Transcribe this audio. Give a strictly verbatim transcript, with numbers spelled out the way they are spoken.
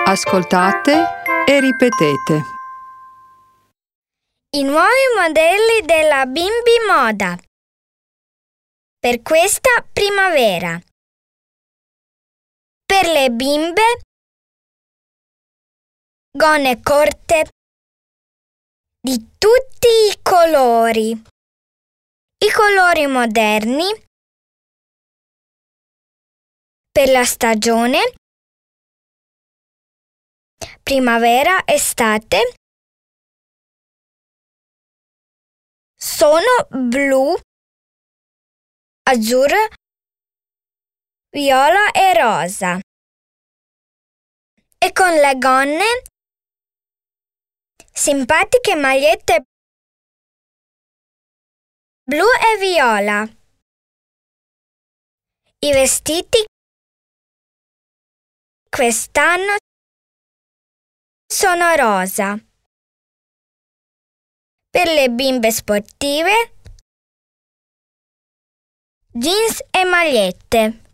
Ascoltate e ripetete. I nuovi modelli della Bimbi Moda per questa primavera. Per le bimbe, gonne corte di tutti i colori, i colori moderni per la stagione primavera, estate. Sono blu, azzurro, viola e rosa. E con le gonne, simpatiche magliette blu e viola. I vestiti quest'anno sono rosa. Per le bimbe sportive, jeans e magliette.